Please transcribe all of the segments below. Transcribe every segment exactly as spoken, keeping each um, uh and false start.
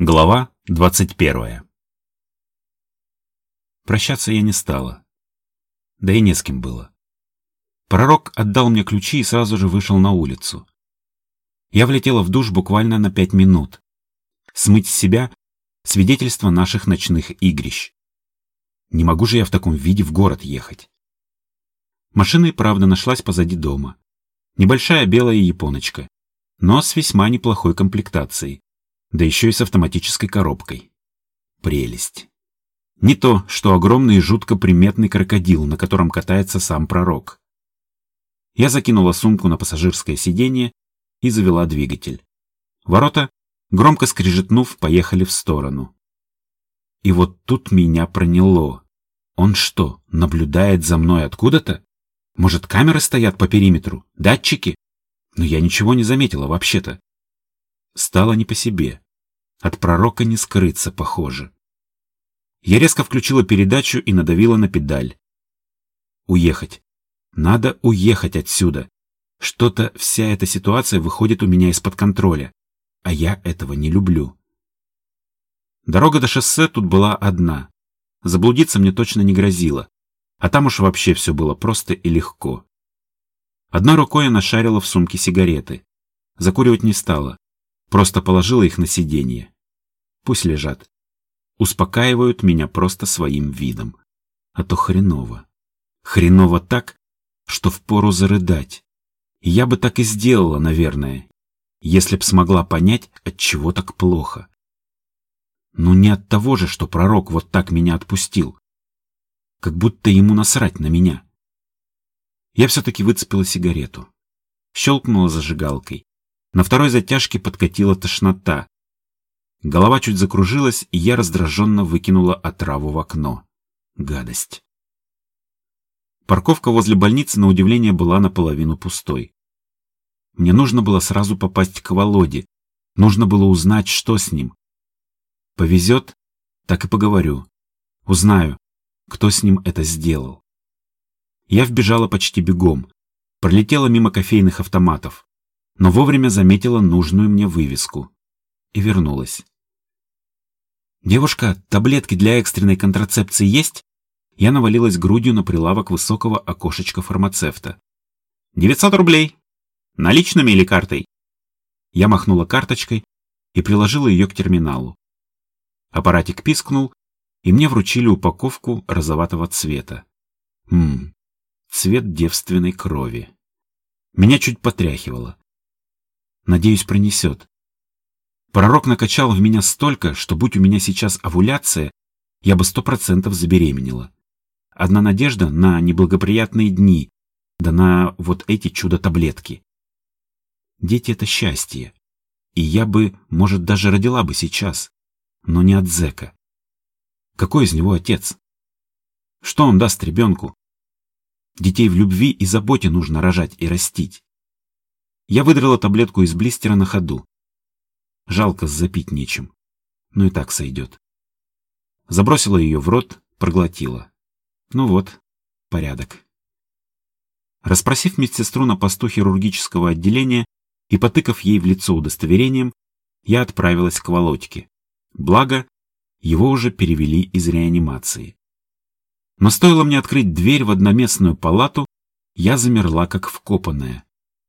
Глава двадцать первая. Прощаться я не стала. Да и не с кем было. Пророк отдал мне ключи и сразу же вышел на улицу. Я влетела в душ буквально на пять минут. Смыть с себя свидетельство наших ночных игрищ. Не могу же я в таком виде в город ехать. Машина и правда нашлась позади дома. Небольшая белая японочка, но с весьма неплохой комплектацией. Да еще и с автоматической коробкой. Прелесть. Не то, что огромный и жутко приметный крокодил, на котором катается сам пророк. Я закинула сумку на пассажирское сиденье и завела двигатель. Ворота, громко скрежетнув, поехали в сторону. И вот тут меня проняло. Он что, наблюдает за мной откуда-то? Может, камеры стоят по периметру? Датчики? Но я ничего не заметила вообще-то. Стало не по себе. От пророка не скрыться, похоже. Я резко включила передачу и надавила на педаль. Уехать. Надо уехать отсюда. Что-то вся эта ситуация выходит у меня из-под контроля. А я этого не люблю. Дорога до шоссе тут была одна. Заблудиться мне точно не грозило. А там уж вообще все было просто и легко. Одной рукой я нашарила в сумке сигареты. Закуривать не стала. Просто положила их на сиденье. Пусть лежат. Успокаивают меня просто своим видом. А то хреново. Хреново так, что впору зарыдать. И я бы так и сделала, наверное, если б смогла понять, от чего так плохо. Но не от того же, что пророк вот так меня отпустил. Как будто ему насрать на меня. Я все-таки выцепила сигарету. Щелкнула зажигалкой. На второй затяжке подкатила тошнота. Голова чуть закружилась, и я раздраженно выкинула отраву в окно. Гадость. Парковка возле больницы, на удивление, была наполовину пустой. Мне нужно было сразу попасть к Володе. Нужно было узнать, что с ним. Повезет, так и поговорю. Узнаю, кто с ним это сделал. Я вбежала почти бегом. Пролетела мимо кофейных автоматов. Но вовремя заметила нужную мне вывеску. И вернулась. «Девушка, таблетки для экстренной контрацепции есть?» Я навалилась грудью на прилавок высокого окошечка фармацевта. «девятьсот рублей. Наличными или картой?» Я махнула карточкой и приложила ее к терминалу. Аппаратик пискнул, и мне вручили упаковку розоватого цвета. Ммм, цвет девственной крови. Меня чуть потряхивало. Надеюсь, пронесет. Пророк накачал в меня столько, что будь у меня сейчас овуляция, я бы сто процентов забеременела. Одна надежда на неблагоприятные дни, да на вот эти чудо-таблетки. Дети — это счастье. И я бы, может, даже родила бы сейчас, но не от зэка. Какой из него отец? Что он даст ребенку? Детей в любви и заботе нужно рожать и растить. Я выдрала таблетку из блистера на ходу. Жалко, запить нечем. Ну и так сойдет. Забросила ее в рот, проглотила. Ну вот, порядок. Расспросив медсестру на посту хирургического отделения и потыкав ей в лицо удостоверением, я отправилась к Володьке. Благо, его уже перевели из реанимации. Но стоило мне открыть дверь в одноместную палату, я замерла как вкопанная.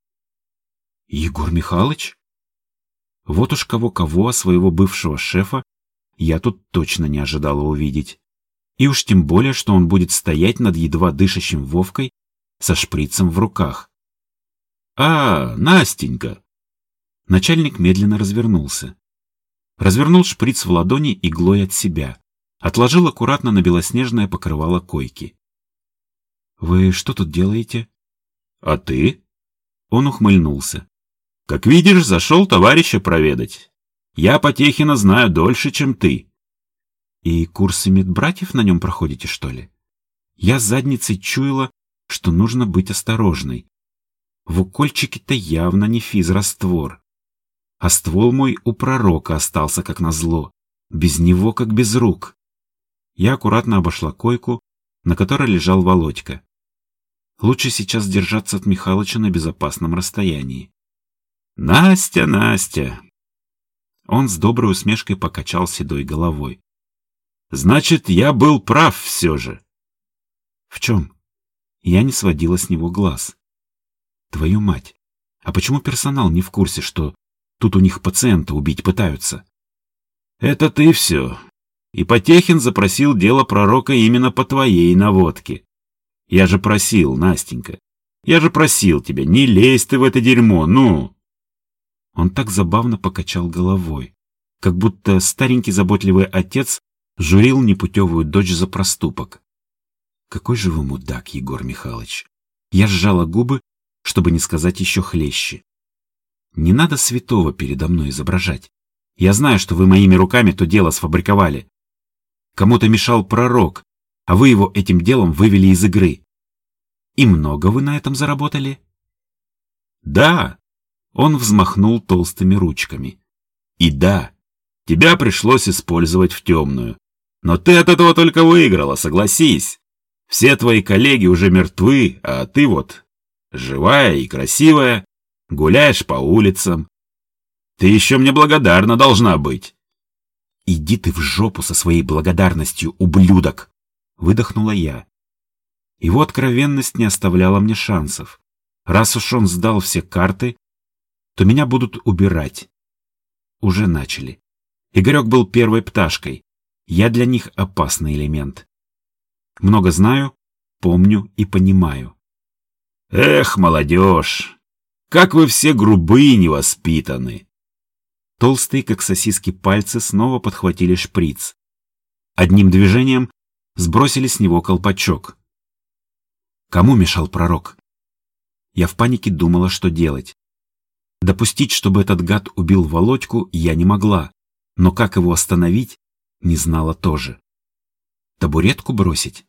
Егор Михайлович? Вот уж кого-кого, а своего бывшего шефа я тут точно не ожидала увидеть. И уж тем более, что он будет стоять над едва дышащим Вовкой со шприцем в руках. «А, Настенька!» Начальник медленно развернулся. Развернул шприц в ладони иглой от себя. Отложил аккуратно на белоснежное покрывало койки. «Вы что тут делаете?» «А ты?» Он ухмыльнулся. «Как видишь, зашел товарища проведать. Я Потехина знаю дольше, чем ты». «И курсы медбратьев на нем проходите, что ли?» Я задницей чуяла, что нужно быть осторожной. В укольчике-то явно не физраствор. А ствол мой у пророка остался как назло. Без него как без рук. Я аккуратно обошла койку, на которой лежал Володька. Лучше сейчас держаться от Михалыча на безопасном расстоянии. «Настя, Настя!» Он с доброй усмешкой покачал седой головой. Значит, я был прав все же. В чем? Я не сводила с него глаз. Твою мать, а почему персонал не в курсе, что тут у них пациента убить пытаются? Это ты все. И Потехин запросил дело пророка именно по твоей наводке. Я же просил, Настенька, я же просил тебя, не лезь ты в это дерьмо, ну! Он так забавно покачал головой, как будто старенький заботливый отец журил непутевую дочь за проступок. Какой же вы мудак, Егор Михайлович! Я сжала губы, чтобы не сказать еще хлеще. Не надо святого передо мной изображать. Я знаю, что вы моими руками то дело сфабриковали. Кому-то мешал пророк, а вы его этим делом вывели из игры. И много вы на этом заработали? Да. Он взмахнул толстыми ручками. И да, тебя пришлось использовать в темную. Но ты от этого только выиграла, согласись. Все твои коллеги уже мертвы, а ты вот живая и красивая, гуляешь по улицам. Ты еще мне благодарна должна быть. Иди ты в жопу со своей благодарностью, ублюдок! Выдохнула я. Его откровенность не оставляла мне шансов. Раз уж он сдал все карты, то меня будут убирать. Уже начали. Игорек был первой пташкой. Я для них опасный элемент. Много знаю, помню и понимаю. Эх, молодежь! Как вы все грубы и невоспитаны! Толстые, как сосиски, пальцы снова подхватили шприц. Одним движением сбросили с него колпачок. Кому мешал пророк? Я в панике думала, что делать. Допустить, чтобы этот гад убил Володьку, я не могла, но как его остановить, не знала тоже. Табуретку бросить?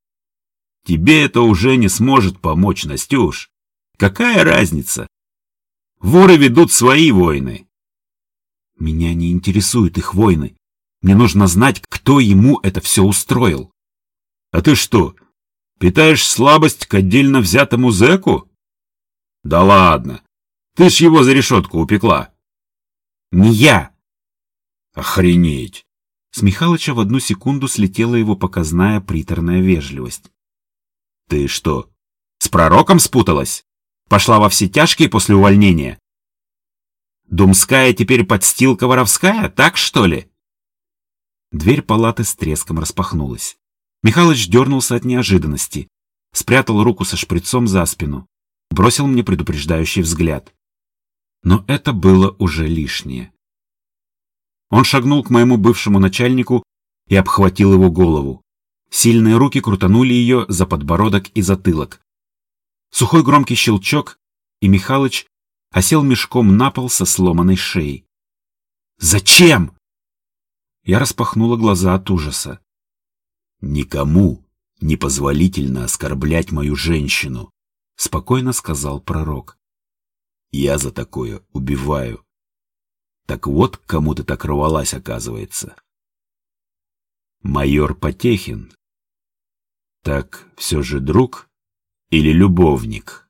Тебе это уже не сможет помочь, Настюш. Какая разница? Воры ведут свои войны. Меня не интересуют их войны. Мне нужно знать, кто ему это все устроил. А ты что, питаешь слабость к отдельно взятому зэку? Да ладно. Ты ж его за решетку упекла. Не я. Охренеть. С Михалыча в одну секунду слетела его показная приторная вежливость. Ты что, с пророком спуталась? Пошла во все тяжкие после увольнения? Думская теперь подстилка воровская, так что ли? Дверь палаты с треском распахнулась. Михалыч дернулся от неожиданности, спрятал руку со шприцом за спину, бросил мне предупреждающий взгляд. Но это было уже лишнее. Он шагнул к моему бывшему начальнику и обхватил его голову. Сильные руки крутанули ее за подбородок и затылок. Сухой громкий щелчок, и Михалыч осел мешком на пол со сломанной шеей. «Зачем?» Я распахнула глаза от ужаса. «Никому не позволительно оскорблять мою женщину», — спокойно сказал пророк. «Я за такое убиваю. Так вот, к кому ты так рвалась, оказывается. Майор Потехин. Так все же друг или любовник?»